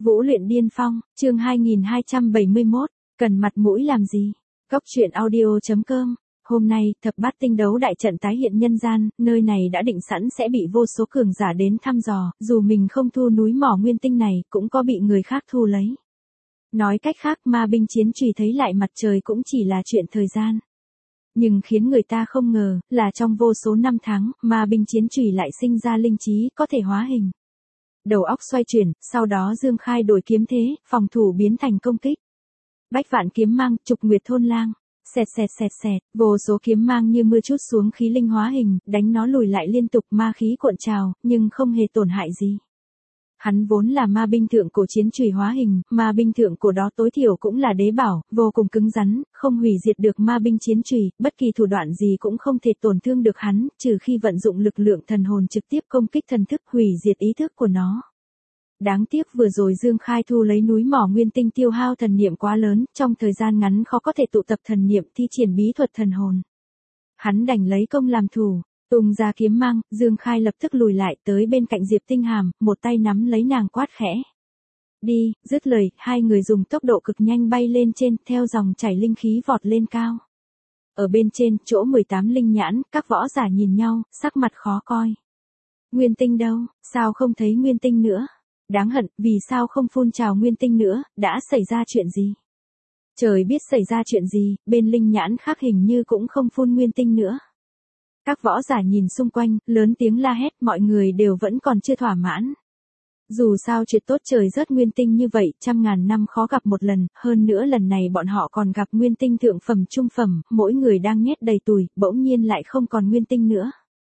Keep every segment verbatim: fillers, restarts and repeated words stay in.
Vũ luyện điên phong, chương hai nghìn hai trăm bảy mươi mốt, cần mặt mũi làm gì? Góc truyện audio.com. Hôm nay, thập bát tinh đấu đại trận tái hiện nhân gian, nơi này đã định sẵn sẽ bị vô số cường giả đến thăm dò, dù mình không thu núi mỏ nguyên tinh này, cũng có bị người khác thu lấy. Nói cách khác, ma binh chiến chùy thấy lại mặt trời cũng chỉ là chuyện thời gian. Nhưng khiến người ta không ngờ, là trong vô số năm tháng, ma binh chiến chùy lại sinh ra linh trí, có thể hóa hình. Đầu óc xoay chuyển, sau đó Dương Khai đổi kiếm thế, phòng thủ biến thành công kích. Bách vạn kiếm mang, trục nguyệt thôn lang. Xẹt xẹt xẹt xẹt, vô số kiếm mang như mưa trút xuống khí linh hóa hình, đánh nó lùi lại liên tục, ma khí cuộn trào, nhưng không hề tổn hại gì. Hắn vốn là ma binh thượng cổ chiến chùy hóa hình, ma binh thượng cổ đó tối thiểu cũng là đế bảo, vô cùng cứng rắn, không hủy diệt được ma binh chiến chùy, bất kỳ thủ đoạn gì cũng không thể tổn thương được hắn, trừ khi vận dụng lực lượng thần hồn trực tiếp công kích thần thức, hủy diệt ý thức của nó. Đáng tiếc vừa rồi Dương Khai thu lấy núi mỏ nguyên tinh tiêu hao thần niệm quá lớn, trong thời gian ngắn khó có thể tụ tập thần niệm thi triển bí thuật thần hồn. Hắn đành lấy công làm thủ. Tung ra kiếm mang, Dương Khai lập tức lùi lại tới bên cạnh Diệp Tinh Hàm, một tay nắm lấy nàng quát khẽ. Đi, dứt lời, hai người dùng tốc độ cực nhanh bay lên trên, theo dòng chảy linh khí vọt lên cao. Ở bên trên, chỗ mười tám linh nhãn, các võ giả nhìn nhau, sắc mặt khó coi. Nguyên tinh đâu, sao không thấy nguyên tinh nữa? Đáng hận, vì sao không phun trào nguyên tinh nữa, đã xảy ra chuyện gì? Trời biết xảy ra chuyện gì, bên linh nhãn khác hình như cũng không phun nguyên tinh nữa. Các võ giả nhìn xung quanh, lớn tiếng la hét, mọi người đều vẫn còn chưa thỏa mãn. Dù sao chuyện tốt trời rớt nguyên tinh như vậy, trăm ngàn năm khó gặp một lần, hơn nữa lần này bọn họ còn gặp nguyên tinh thượng phẩm trung phẩm, mỗi người đang nhét đầy tùi, bỗng nhiên lại không còn nguyên tinh nữa.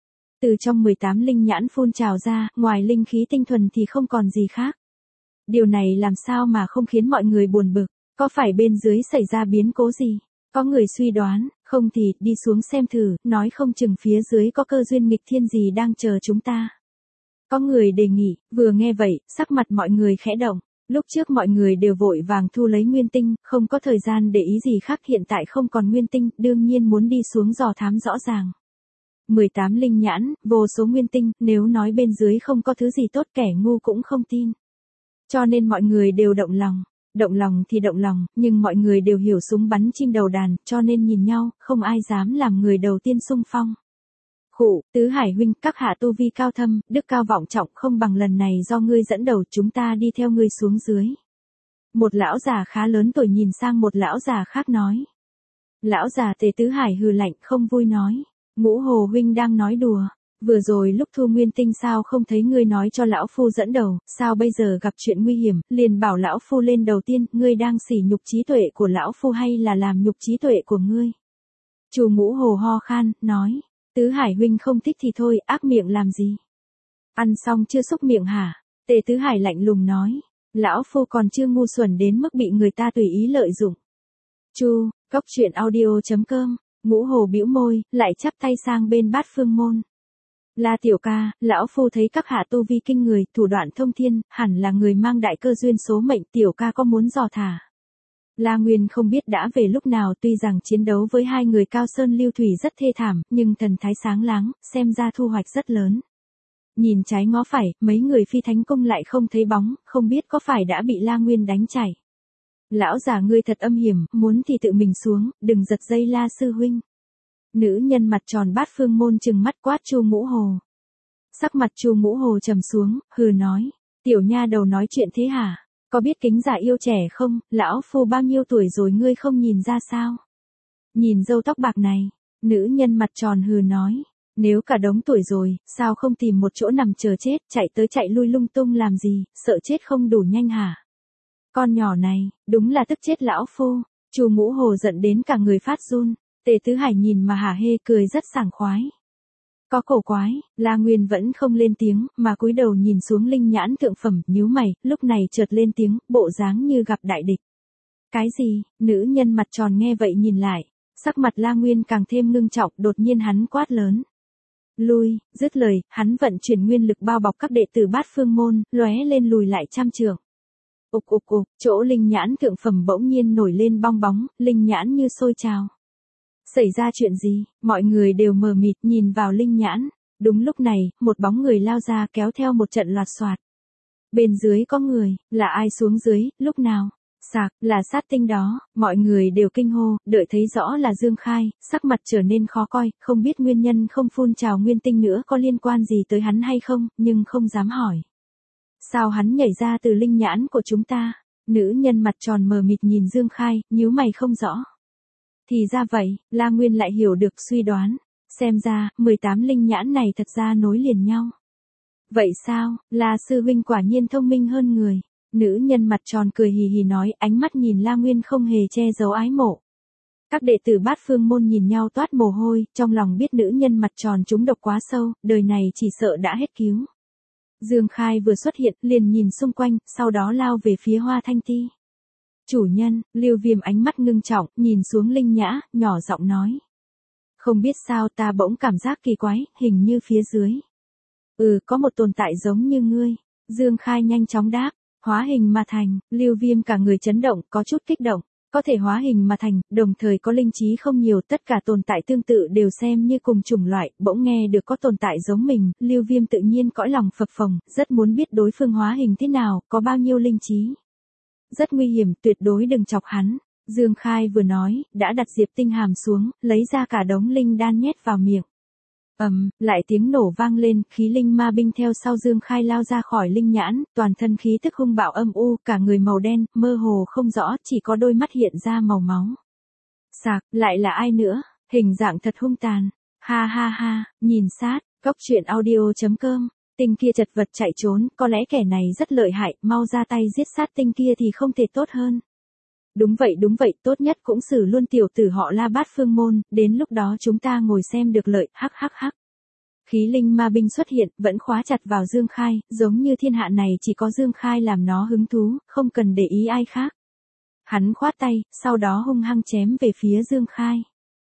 Từ trong mười tám linh nhãn phun trào ra, ngoài linh khí tinh thuần thì không còn gì khác. Điều này làm sao mà không khiến mọi người buồn bực, có phải bên dưới xảy ra biến cố gì? Có người suy đoán, không thì, đi xuống xem thử, nói không chừng phía dưới có cơ duyên nghịch thiên gì đang chờ chúng ta. Có người đề nghị, vừa nghe vậy, sắc mặt mọi người khẽ động, lúc trước mọi người đều vội vàng thu lấy nguyên tinh, không có thời gian để ý gì khác, hiện tại không còn nguyên tinh, đương nhiên muốn đi xuống dò thám rõ ràng. mười tám linh nhãn, vô số nguyên tinh, nếu nói bên dưới không có thứ gì tốt kẻ ngu cũng không tin. Cho nên mọi người đều động lòng. Động lòng thì động lòng, nhưng mọi người đều hiểu súng bắn chim đầu đàn, cho nên nhìn nhau, không ai dám làm người đầu tiên xung phong. Khụ, Tứ Hải huynh, các hạ tu vi cao thâm, đức cao vọng trọng, không bằng lần này do ngươi dẫn đầu, chúng ta đi theo ngươi xuống dưới. Một lão già khá lớn tuổi nhìn sang một lão già khác nói. Lão già Tề Tứ Hải hừ lạnh, không vui nói. Ngũ Hồ huynh đang nói đùa. Vừa rồi lúc thu nguyên tinh sao không thấy ngươi nói cho lão phu dẫn đầu, sao bây giờ gặp chuyện nguy hiểm, liền bảo lão phu lên đầu tiên, ngươi đang sỉ nhục trí tuệ của lão phu hay là làm nhục trí tuệ của ngươi? Chu Ngũ Hồ ho khan, nói, Tứ Hải huynh không thích thì thôi, ác miệng làm gì? Ăn xong chưa xúc miệng hả? Tề Tứ Hải lạnh lùng nói, lão phu còn chưa ngu xuẩn đến mức bị người ta tùy ý lợi dụng. Chu, góc truyện audio.com, Ngũ Hồ bĩu môi, lại chắp tay sang bên Bát Phương Môn. La tiểu ca, lão phu thấy các hạ tu vi kinh người, thủ đoạn thông thiên, hẳn là người mang đại cơ duyên số mệnh, tiểu ca có muốn dò thả. La Nguyên không biết đã về lúc nào, tuy rằng chiến đấu với hai người Cao Sơn Lưu Thủy rất thê thảm, nhưng thần thái sáng láng, xem ra thu hoạch rất lớn. Nhìn trái ngó phải, mấy người Phi Thánh Cung lại không thấy bóng, không biết có phải đã bị La Nguyên đánh chảy. Lão già ngươi thật âm hiểm, muốn thì tự mình xuống, đừng giật dây La sư huynh. Nữ nhân mặt tròn Bát Phương Môn trừng mắt quát Chu Ngũ Hồ. Sắc mặt Chu Ngũ Hồ trầm xuống, hừ nói, tiểu nha đầu nói chuyện thế hả? Có biết kính già yêu trẻ không, lão phu bao nhiêu tuổi rồi ngươi không nhìn ra sao? Nhìn râu tóc bạc này, nữ nhân mặt tròn hừ nói, nếu cả đống tuổi rồi, sao không tìm một chỗ nằm chờ chết, chạy tới chạy lui lung tung làm gì, sợ chết không đủ nhanh hả? Con nhỏ này, đúng là tức chết lão phu. Chu Ngũ Hồ giận đến cả người phát run. Tề Tứ Hải nhìn mà hả hê cười rất sảng khoái. Có cổ quái, La Nguyên vẫn không lên tiếng, mà cúi đầu nhìn xuống linh nhãn thượng phẩm, nhíu mày, lúc này chợt lên tiếng, bộ dáng như gặp đại địch. Cái gì? Nữ nhân mặt tròn nghe vậy nhìn lại, sắc mặt La Nguyên càng thêm ngưng trọng, đột nhiên hắn quát lớn. Lui, dứt lời, hắn vận chuyển nguyên lực bao bọc các đệ tử Bát Phương Môn, lóe lên lùi lại trăm trượng. Ục ục ục, chỗ linh nhãn thượng phẩm bỗng nhiên nổi lên bong bóng, linh nhãn như sôi trào. Xảy ra chuyện gì, mọi người đều mờ mịt nhìn vào linh nhãn. Đúng lúc này, một bóng người lao ra kéo theo một trận loạt soạt. Bên dưới có người, là ai xuống dưới, lúc nào? Sạc, là sát tinh đó, mọi người đều kinh hô, đợi thấy rõ là Dương Khai, sắc mặt trở nên khó coi, không biết nguyên nhân không phun trào nguyên tinh nữa có liên quan gì tới hắn hay không, nhưng không dám hỏi. Sao hắn nhảy ra từ linh nhãn của chúng ta? Nữ nhân mặt tròn mờ mịt nhìn Dương Khai, nhíu mày không rõ. Thì ra vậy, La Nguyên lại hiểu được suy đoán. Xem ra, mười tám linh nhãn này thật ra nối liền nhau. Vậy sao, La sư huynh quả nhiên thông minh hơn người. Nữ nhân mặt tròn cười hì hì nói, ánh mắt nhìn La Nguyên không hề che giấu ái mộ. Các đệ tử Bát Phương môn nhìn nhau toát mồ hôi, trong lòng biết nữ nhân mặt tròn trúng độc quá sâu, đời này chỉ sợ đã hết cứu. Dương Khai vừa xuất hiện, liền nhìn xung quanh, sau đó lao về phía Hoa Thanh Ti. Chủ nhân, Lưu Viêm ánh mắt ngưng trọng, nhìn xuống Linh Nhã, nhỏ giọng nói. Không biết sao ta bỗng cảm giác kỳ quái, hình như phía dưới. Ừ, có một tồn tại giống như ngươi. Dương Khai nhanh chóng đáp, hóa hình mà thành, Lưu Viêm cả người chấn động, có chút kích động. Có thể hóa hình mà thành, đồng thời có linh trí không nhiều, tất cả tồn tại tương tự đều xem như cùng chủng loại, bỗng nghe được có tồn tại giống mình, Lưu Viêm tự nhiên cõi lòng phập phồng, rất muốn biết đối phương hóa hình thế nào, có bao nhiêu linh trí. Rất nguy hiểm, tuyệt đối đừng chọc hắn. Dương Khai vừa nói, đã đặt Diệp Tinh Hàm xuống, lấy ra cả đống linh đan nhét vào miệng. Ầm, um, lại tiếng nổ vang lên, khí linh ma binh theo sau Dương Khai lao ra khỏi linh nhãn, toàn thân khí tức hung bạo âm u, cả người màu đen, mơ hồ không rõ, chỉ có đôi mắt hiện ra màu máu. Sạc, lại là ai nữa, hình dạng thật hung tàn. Ha ha ha, nhìn sát, góc truyện audio chấm com. Tinh kia chật vật chạy trốn, có lẽ kẻ này rất lợi hại, mau ra tay giết sát tinh kia thì không thể tốt hơn. Đúng vậy đúng vậy, tốt nhất cũng xử luôn tiểu tử họ La Bát Phương môn, đến lúc đó chúng ta ngồi xem được lợi, hắc hắc hắc. Khí linh ma binh xuất hiện, vẫn khóa chặt vào Dương Khai, giống như thiên hạ này chỉ có Dương Khai làm nó hứng thú, không cần để ý ai khác. Hắn khoát tay, sau đó hung hăng chém về phía Dương Khai.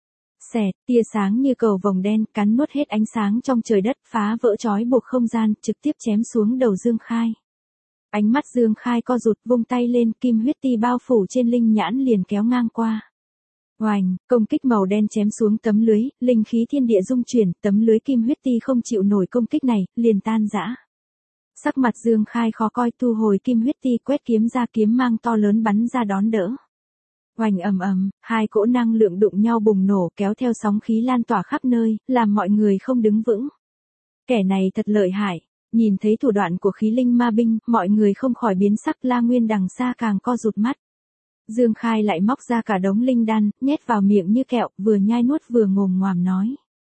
Xẹt, tia sáng như cầu vồng đen, cắn nuốt hết ánh sáng trong trời đất, phá vỡ trói buộc không gian, trực tiếp chém xuống đầu Dương Khai. Ánh mắt Dương Khai co rụt, vung tay lên, kim huyết ti bao phủ trên linh nhãn liền kéo ngang qua. Oành, công kích màu đen chém xuống tấm lưới, linh khí thiên địa rung chuyển, tấm lưới kim huyết ti không chịu nổi công kích này, liền tan rã. Sắc mặt Dương Khai khó coi, thu hồi kim huyết ti, quét kiếm ra, kiếm mang to lớn bắn ra đón đỡ. Oành ầm ầm, hai cỗ năng lượng đụng nhau bùng nổ, kéo theo sóng khí lan tỏa khắp nơi, làm mọi người không đứng vững. Kẻ này thật lợi hại. Nhìn thấy thủ đoạn của khí linh ma binh, mọi người không khỏi biến sắc, La Nguyên đằng xa càng co rụt mắt. Dương Khai lại móc ra cả đống linh đan, nhét vào miệng như kẹo, vừa nhai nuốt vừa ngồm ngoàm nói.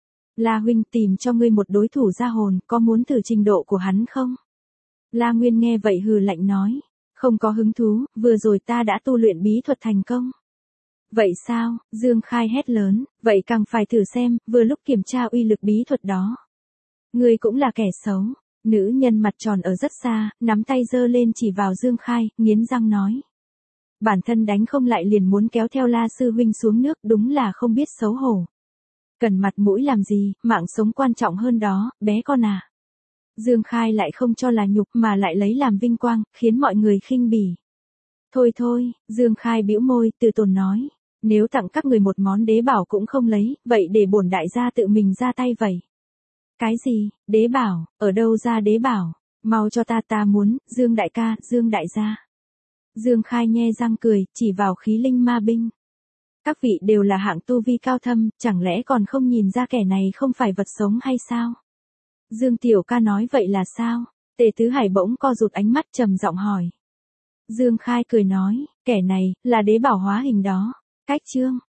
La huynh, tìm cho ngươi một đối thủ ra hồn, có muốn thử trình độ của hắn không? La Nguyên nghe vậy hừ lạnh nói. Không có hứng thú, vừa rồi ta đã tu luyện bí thuật thành công. Vậy sao? Dương Khai hét lớn, vậy càng phải thử xem, vừa lúc kiểm tra uy lực bí thuật đó. Ngươi cũng là kẻ xấu. Nữ nhân mặt tròn ở rất xa, nắm tay giơ lên chỉ vào Dương Khai, nghiến răng nói. Bản thân đánh không lại liền muốn kéo theo La sư huynh xuống nước, đúng là không biết xấu hổ. Cần mặt mũi làm gì, mạng sống quan trọng hơn đó, bé con à. Dương Khai lại không cho là nhục mà lại lấy làm vinh quang, khiến mọi người khinh bỉ. Thôi thôi, Dương Khai bĩu môi, từ tốn nói. Nếu tặng các người một món đế bảo cũng không lấy, vậy để bổn đại gia tự mình ra tay vậy. Cái gì, đế bảo, ở đâu ra đế bảo, mau cho ta ta muốn, Dương đại ca, Dương đại gia. Dương Khai nhe răng cười, chỉ vào khí linh ma binh. Các vị đều là hạng tu vi cao thâm, chẳng lẽ còn không nhìn ra kẻ này không phải vật sống hay sao? Dương tiểu ca nói vậy là sao? Tề Tứ Hải bỗng co rụt ánh mắt trầm giọng hỏi. Dương Khai cười nói, kẻ này, là đế bảo hóa hình đó. Cách chương.